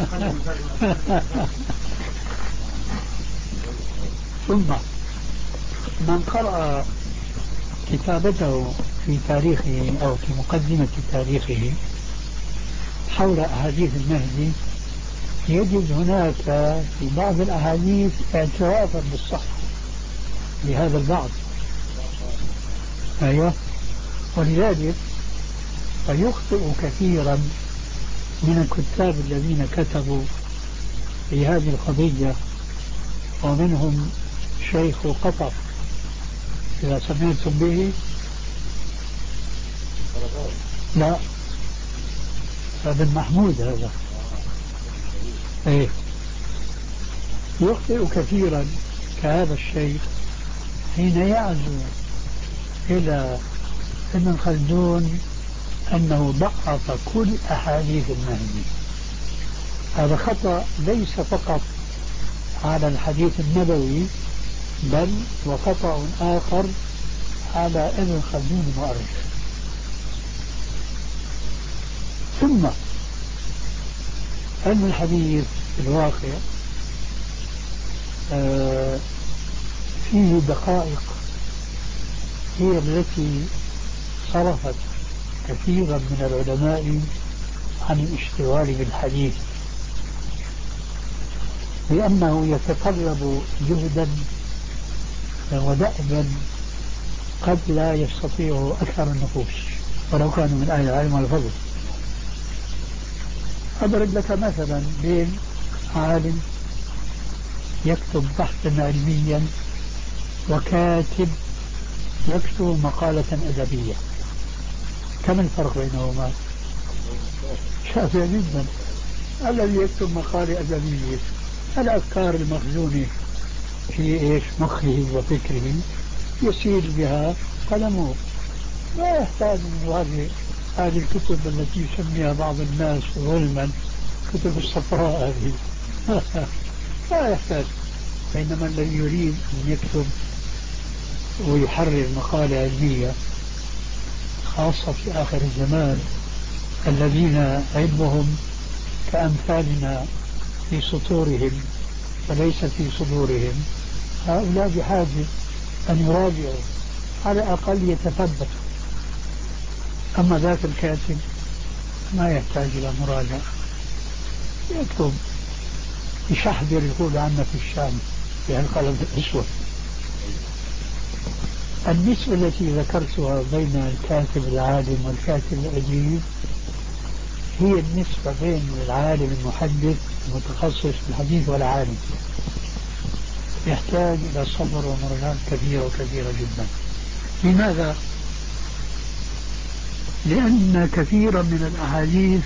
ثم من قرأ كتابته في تاريخه أو في مقدمة تاريخه حول أحاديث المهدي يجد هناك في بعض الأحاديث اعترافا بالصحة لهذا البعض. أيوة. ولذلك فيخطئ كثيرا من الكتاب الذين كتبوا في هذه القضية، ومنهم شيخ قطر إذا سمعتم به. لا، ابن محمود هذا. ايه، يخطئ كثيرا كهذا الشيخ حين يعزو إلى ابن خلدون أنه ضعف كل أحاديث المهدي. هذا خطأ ليس فقط على الحديث النبوي، بل وخطأ آخر على ابن خلدون المؤرخ. ثم علم الحديث في الواقع آه فيه دقائق هي التي صرفت كثيرا من العلماء عن الاشتغال بالحديث، لأنه يتطلب جهدا ودأبا قد لا يستطيع أكثر النفوس ولو كانوا من أهل العلم والفضل. أضرب لك مثلا بين عالم يكتب بحثا علميا وكاتب يكتب مقالة أدبية، كم الفرق بينهما؟ شاسع جدا. الذي يكتب مقالة أدبية الأفكار المخزونة في إيش مخه وفكره يسير بها قلمه، لا يحتاج من هذه هذه الكتب التي يسميها بعض الناس ظلما كتب الصفراء هذه لا يحتاج. بينما الذي يريد أن يكتب ويحرر مقالة علمية خاصة في آخر الزمان الذين علمهم كأمثالنا في سطورهم وليس في صدورهم، هؤلاء بحاجة أن يراجعوا على الأقل يتثبتوا. أما ذاك الكاتب ما يحتاج إلى مراجعة، يكتب يشحذر يقول عنا في الشام بهالقلم الأسود. النسبة التي ذكرتها بين الكاتب العالم والكاتب الأديب هي النسبة بين العالم المحدث المتخصص في الحديث والعالم، يحتاج إلى صبر ومراجعات كثيرة وكثيرة جدا. لماذا؟ لأن كثيرا من الأحاديث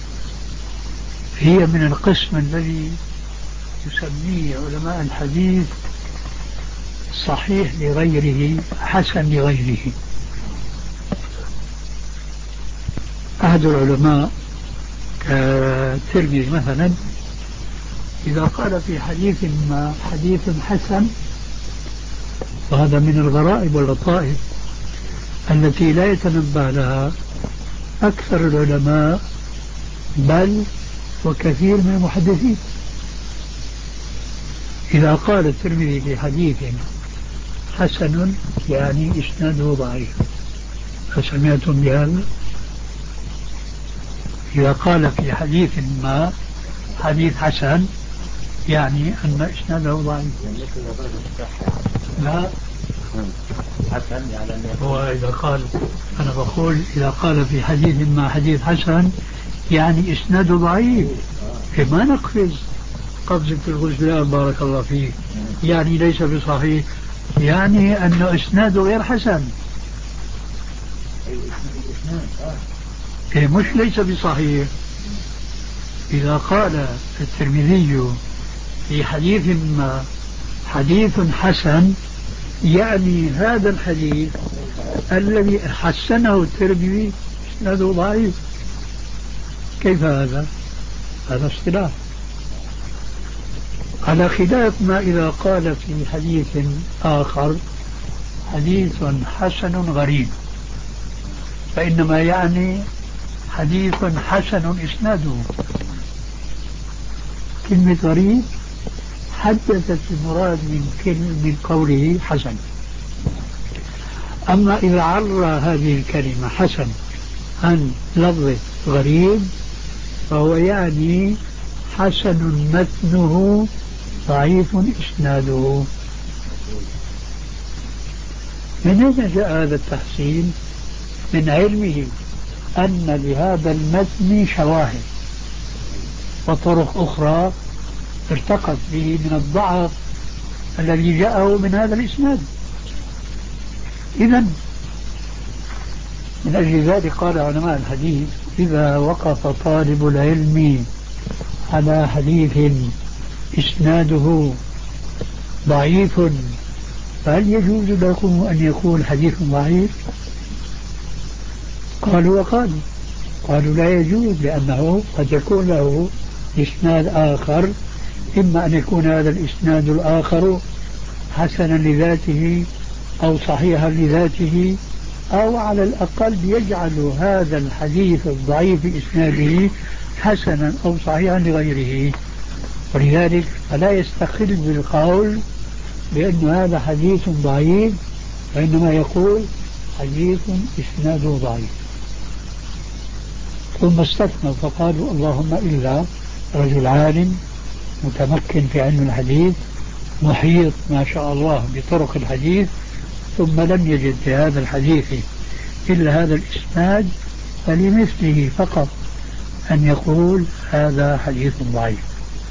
هي من القسم الذي يسميه علماء الحديث صحيح لغيره حسن لغيره. أحد العلماء كالترمذي مثلا إذا قال في حديث ما حديث حسن، وهذا من الغرائب واللطائف التي لا يتنبه لها أكثر العلماء بل وكثير من المحدثين، إذا قال الترمذي في حديث حسن يعني إسناده ضعيف. فسمعتم بهذا؟ إذا قال في حديث ما حديث حسن يعني أن إسناده ضعيف. لا حسن يعني هو إذا قال أنا بقول إذا قال في حديث ما حديث حسن يعني إسناده ضعيف، ما نقفز قفزة الغزلان بارك الله فيه، يعني ليس بصحيح، يعني أن إسناده غير حسن، إيه مش ليس بصحيح. إذا قال الترمذي في حديث ما حديث حسن يعني هذا الحديث الذي حسنه الترمذي إسناده ضعيف. كيف هذا؟ هذا اصطلاح، على خلاف ما إذا قال في حديث آخر حديث حسن غريب، فإنما يعني حديث حسن إسناده. كلمة غريب حدثت المراد من كلمة من قوله حسن. أما إذا عرى هذه الكلمة حسن عن لفظ غريب فهو يعني حسن متنه ضعيف إسناده. من أين جاء هذا التحسين؟ من علمه أن لهذا المتن شواهد وطرق أخرى ارتقت به من الضعف الذي جاءه من هذا الإسناد. إذن من أجل ذلك قال علماء الحديث إذا وقف طالب العلم على حديث إسناده ضعيف فهل يجوز لكم أن يكون حديث ضعيف؟ قالوا وقالوا قالوا لا يجوز، لأنه قد يكون له إسناد آخر، إما أن يكون هذا الإسناد الآخر حسنا لذاته أو صحيحا لذاته، أو على الأقل يجعل هذا الحديث الضعيف إسناده حسنا أو صحيحا لغيره. ولذلك فلا يستقل بالقول بأن هذا حديث ضعيف، وإنما يقول حديث إسناده ضعيف. ثم استثنوا فقالوا اللهم إلا رجل عالم متمكن في علم الحديث محيط ما شاء الله بطرق الحديث ثم لم يجد في هذا الحديث إلا هذا الإسناد، فلمثله فقط أن يقول هذا حديث ضعيف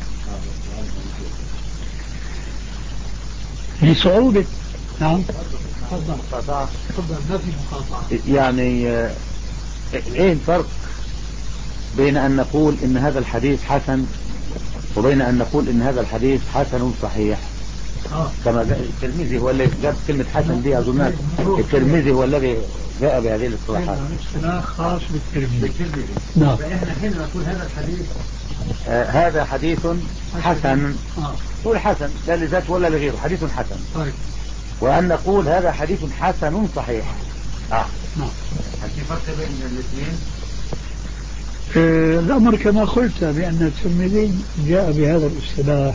لصعوبة. نعم تفضل تفضل ما في مقاطعة. يعني ايه الفرق بين أن نقول إن هذا الحديث حسن وبين أن نقول إن هذا الحديث حسن صحيح. كما الترمذي هو الذي جاب كلمة حسن دي أظن الترمذي هو الذي جاء بهذه الاصطلاحات. اصطلاح خاص بالترمذي. نعم. فإحنا حين نقول هذا الحديث آه هذا حديث حسن نقول حسن لا لذات ولا لغيره، حديث حسن. طيب. وأن نقول هذا حديث حسن صحيح. آه. نعم. هل في فرق بين الاثنين؟ آه الأمر كما قلت بأن الترمذي جاء بهذا الاصطلاح،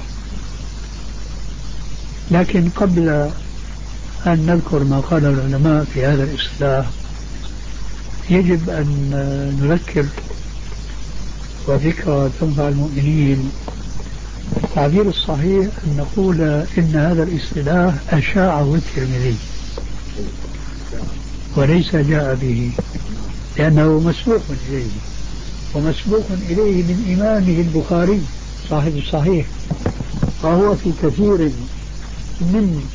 لكن قبل أن نذكر ما قال العلماء في هذا الاصطلاح يجب أن نذكر وذكرى تنفع المؤمنين. التعبير الصحيح أن نقول إن هذا الاصطلاح أشاعه الترمذي وليس جاء به، لأنه مسبوق إليه، ومسبوق إليه من إمامه البخاري صاحب الصحيح، وهو في كثير من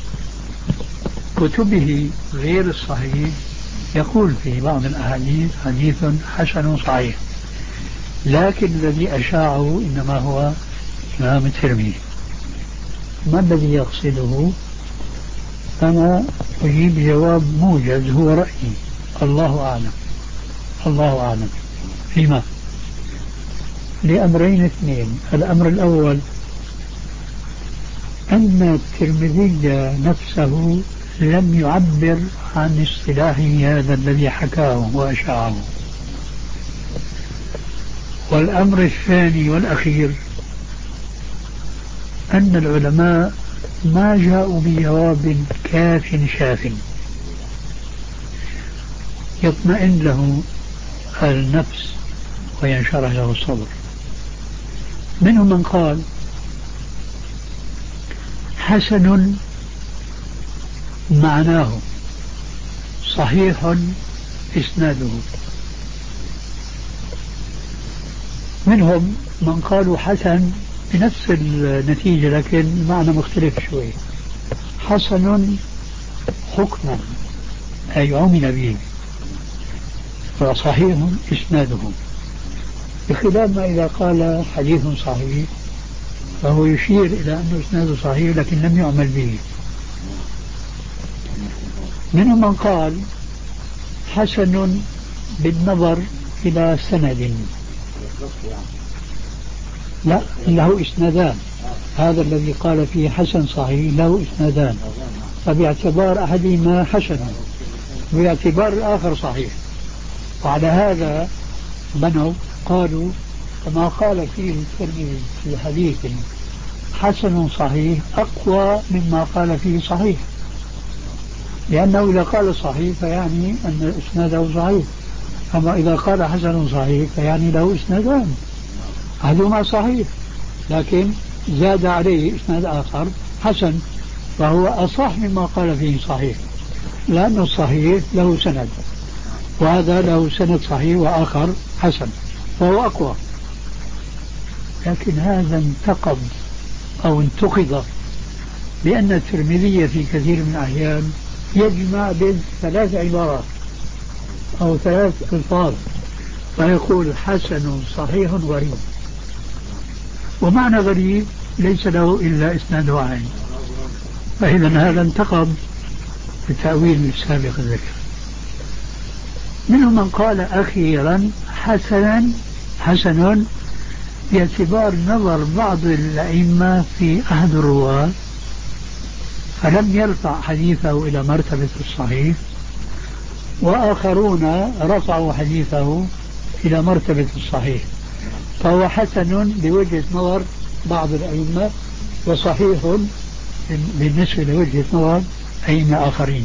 كتبه غير الصحيح يقول في بعض الأحاديث حديث حسن صحيح، لكن الذي أشاعه إنما هو الإمام الترمذي. ما الذي يقصده؟ أنا أجيب جواب موجز هو رأيي، الله أعلم. الله أعلم. لما؟ لأمرين اثنين. الأمر الأول أن الترمذي نفسه لم يعبر عن اصطلاحه هذا الذي حكاه وأشاعه. والأمر الثاني والأخير أن العلماء ما جاءوا بجواب كاف شاف يطمئن له النفس وينشرح له الصدر. منهم من قال حسن معناه صحيح إسناده، منهم من قالوا حسن بنفس النتيجة لكن المعنى مختلف شوي، حسن حكما أي عمل به، وصحيح إسناده، بخلاف ما إذا قال حديث صحيح فهو يشير إلى أنه إسناده صحيح لكن لم يعمل به. منهم من قال حسن بالنظر إلى سند، لا له إسنادان، هذا الذي قال فيه حسن صحيح له إسنادان، فباعتبار أحدهما حسن وباعتبار الآخر صحيح. وعلى هذا بنوا قالوا كما قال فيه الترمذي في حديث حسن صحيح أقوى مما قال فيه صحيح، لأنه إذا قال صحيح فيعني أن إسناده صحيح، أما إذا قال حسن صحيح فيعني له إسنادان، أحدهما صحيح لكن زاد عليه إسناد آخر حسن، فهو أصح مما قال فيه صحيح، لأن الصحيح له سند وهذا له سند صحيح وآخر حسن فهو أقوى. لكن هذا انتقد أو انتقد بأن الترمذي في كثير من الأحيان يجمع بين ثلاث عبارات أو ثلاث ألفاظ فيقول حسن صحيح غريب، ومعنى غريب ليس له إلا إسناد واحد، فإذا هذا انتقد بالتأويل السابق الذكر. منهم من قال أخيرا حسنا حسن باعتبار نظر بعض الأئمة في أحد الرواة فلم يرفع حديثه إلى مرتبة الصحيح، وآخرون رفعوا حديثه إلى مرتبة الصحيح، فهو حسن بوجهة نظر بعض الأئمة وصحيح بالنسبة لوجهة نظر أئمة آخرين.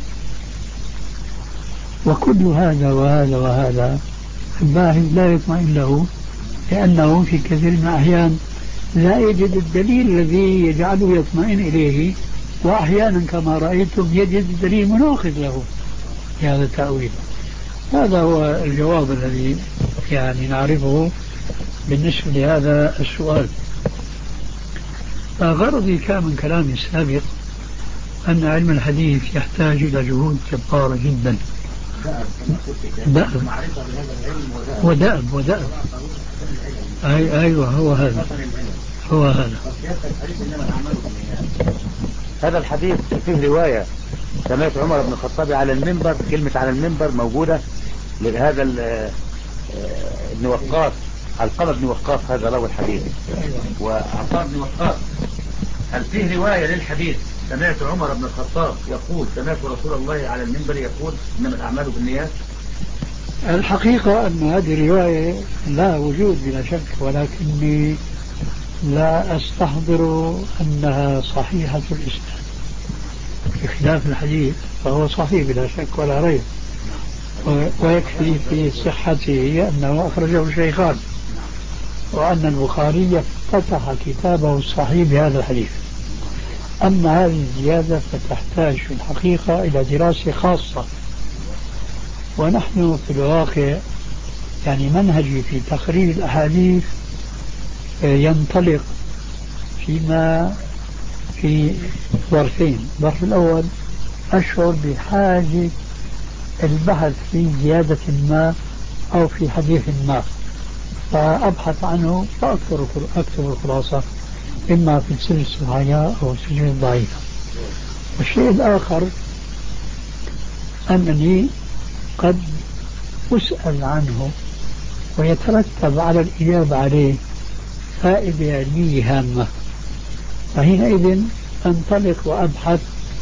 وكل هذا وهذا وهذا الباحث لا يطمئن له، لأنه في كثير من الأحيان لا يجد الدليل الذي يجعله يطمئن إليه، وأحيانا كما رأيتم يجد الدليل مناقض له في هذا التأويل. هذا هو الجواب الذي يعني نعرفه بالنسبة لهذا السؤال. فغرضي كان من كلامي السابق أن علم الحديث يحتاج إلى جهود جبارة جدا دأب معرفة بهذا العلم ودأب ودأب أي أيوه هو هذا هو هذا. هذا الحديث فيه رواية سمعت عمر بن الخطاب على المنبر، كلمة على المنبر موجودة لهذا ابن وقاص، علقمة بن وقاص هذا راوي الحديث. وعطاء بن وقاص هل فيه رواية للحديث سمعت عمر بن الخطاب يقول سمعت رسول الله على المنبر يقول إنما الأعمال بالنيات؟ الحقيقة أن هذه الرواية لا وجود بلا شك، ولكني لا أستحضر أنها صحيحة الإسناد، بخلاف الحديث فهو صحيح بلا شك ولا ريب، ويكفي في صحته أنه أخرجه الشيخان، وأن البخاري افتتح كتابه الصحيح بهذا الحديث. أما هذه الزيادة فتحتاج في الحقيقة إلى دراسة خاصة، ونحن في الواقع يعني منهجي في تخريج الأحاديث ينطلق فيما في ظرفين. الظرف الأول أشعر بحاجة البحث في زيادة ما أو في حديث ما، فأبحث عنه فأكثر أكتب الخلاصة إما في السلسلة الصحيحة أو السلسلة الضعيفة. والشيء الآخر أنني قد أسأل عنه ويترتب على الإجابة عليه فائدة علمية هامة، فحينئذ أنطلق وأبحث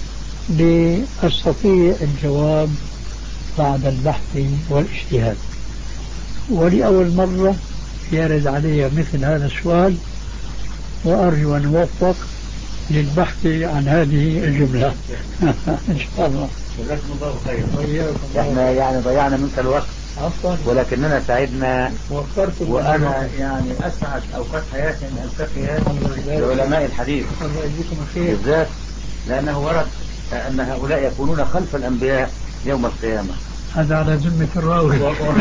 لأستطيع الجواب بعد البحث والاجتهاد. ولأول مرة يرد علي مثل هذا السؤال، وأرجو أن أوفق للبحث عن هذه الجملة إن شاء الله. جزاكم الله خير. احنا يعني ضيعنا منك الوقت ولكننا سعدنا، وأنا يعني أسعد أوقات حياتي أن ألتقي بعلماء الحديث بالذات، لأنه ورد أن هؤلاء يكونون خلف الأنبياء يوم القيامة. هذا على ذمة الراوي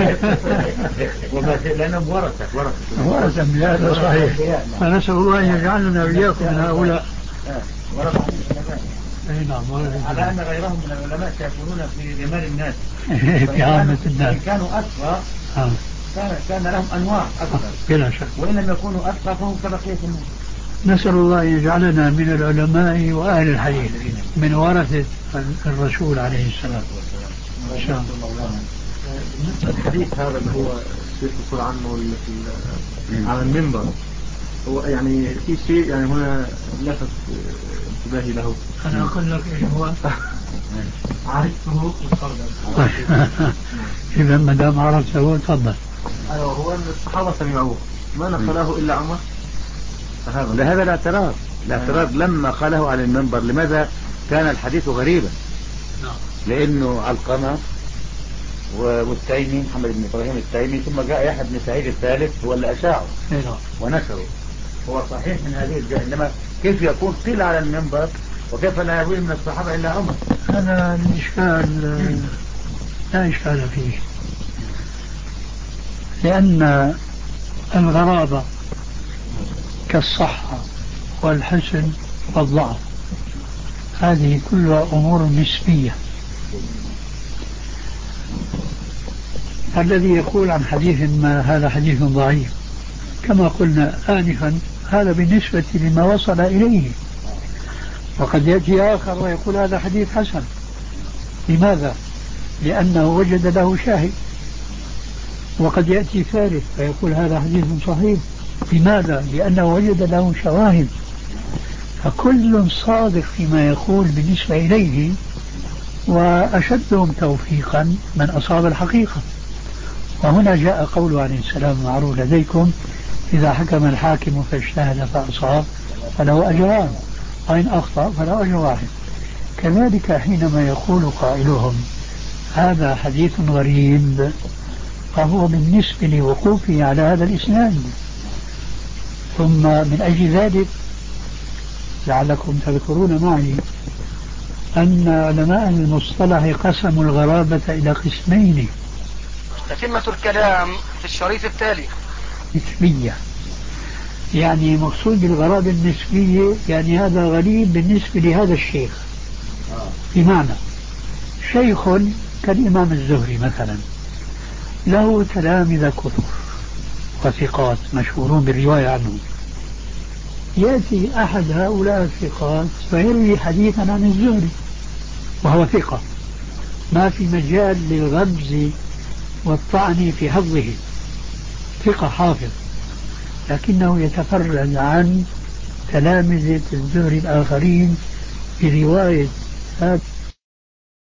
لأنهم ورثة ورثة ورثة هذا صحيح. فنسأل الله أن يجعلنا وإياكم من هؤلاء. ورثة العلماء. أي نعم. على أن غيرهم من العلماء سيكونون في جمال الناس في عامة الناس. إن كانوا أتقى كان كان لهم أنواع أكثر بلا شك، وإن لم يكونوا أتقى فهم كبقية الناس. نسأل الله أن يجعلنا من العلماء وأهل الحديث من ورثة الرسول عليه الصلاة والسلام إن شاء الله. الحديث هذا اللي هو الشيخ يقول عنه على المنبر، هو يعني في شيء يعني هنا لفت انتباهي له. أنا أقول لك إيش هو عرفته وتفضل. إذا ما دام عرفته تفضل. أيوه، هو أن الصحابة سمعوه ما نقله إلا عمر. لهذا الاعتراض الاعتراض لما قاله على المنبر لماذا كان الحديث غريبا؟ لأنه علقمة والتيمي محمد بن إبراهيم التيمي، ثم جاء يحيى بن سعيد الثالث هو اللي أشاعه ونشره. هو صحيح من هذه الجهة، إنما كيف يكون قيل على المنبر وكيف لا يروي من الصحابة إلا عمر؟ هذا الإشكال لا إشكال فيه، لأن الغرابة كالصحة والحسن والضعف هذه كلها أمور نسبية. الذي يقول عن حديث ما هذا حديث ضعيف كما قلنا آنفا هذا بالنسبة لما وصل إليه، وقد يأتي آخر ويقول هذا حديث حسن. لماذا؟ لأنه وجد له شاهد. وقد يأتي ثالث فيقول هذا حديث صحيح. لماذا؟ لأنه وجد له شواهد. فكل صادق فيما يقول بالنسبة إليه، وأشدهم توفيقا من أصاب الحقيقة. وهنا جاء قوله عليه السلام معروف لديكم إذا حكم الحاكم فاجتهد فأصاب فله أجران وإن أخطأ فله أجر واحد. كذلك حينما يقول قائلهم هذا حديث غريب فهو بالنسبة لوقوفه على هذا الإسناد. ثم من أجل ذلك لعلكم تذكرون معي أن علماء المصطلح قسموا الغرابة إلى قسمين. تتمة الكلام في الشريط التالي. نسبية، يعني مقصود بالغرابة النسبية يعني هذا غريب بالنسبة لهذا الشيخ. بمعنى شيخ كالإمام الزهري مثلا له تلامذة كثر وثقات مشهورون بالرواية عنه، يأتي أحد هؤلاء الثقات فيروي حديثا عن الزهري وهو ثقة، ما في مجال للغمز والطعن في حظه، ثقة حافظ، لكنه يتفرد عن تلامذة الزهري الآخرين برواية هذا